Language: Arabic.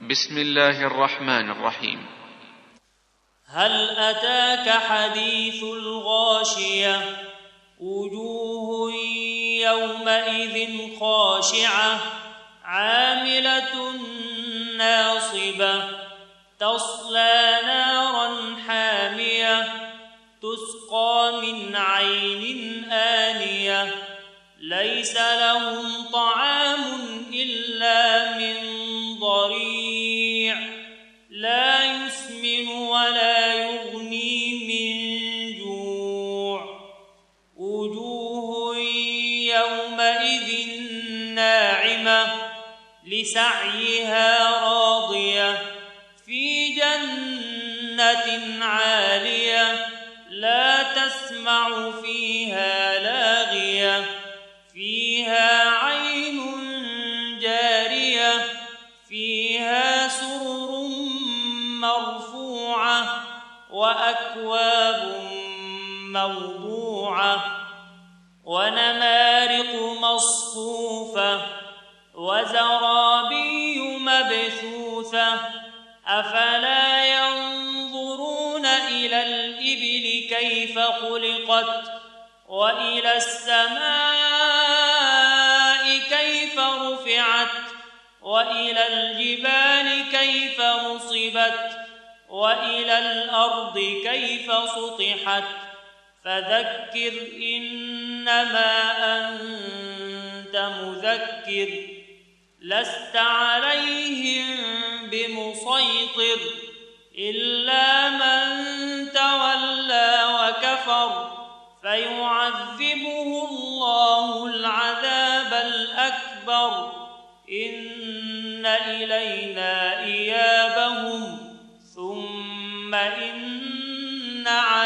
بسم الله الرحمن الرحيم. هل أتاك حديث الغاشية وجوه يومئذ خاشعة عاملة ناصبة تصلى نارا حامية تسقى من عين آنية ليس لهم طعام إلا من ضريع لا يسمن ولا يغني من جوع وجوه يومئذ ناعمة لسعيها راضية في جنة عالية لا تسمع فيها لاغية فيها عين جارية فيها سرر مرفوعة وأكواب موضوعة ونمارق مصفوفة وزرابي مبثوثة أفلا ينظرون إلى الإبل كيف خلقت وإلى السماء كيف رفعت وإلى الجبال كيف نصبت وإلى الأرض كيف سطحت فذكر إنما أنت مذكر لست عليهم بمسيطر إلا من تولى وكفر فيعذبه الله العذاب الأكبر إن إلينا إيابهم ثم إن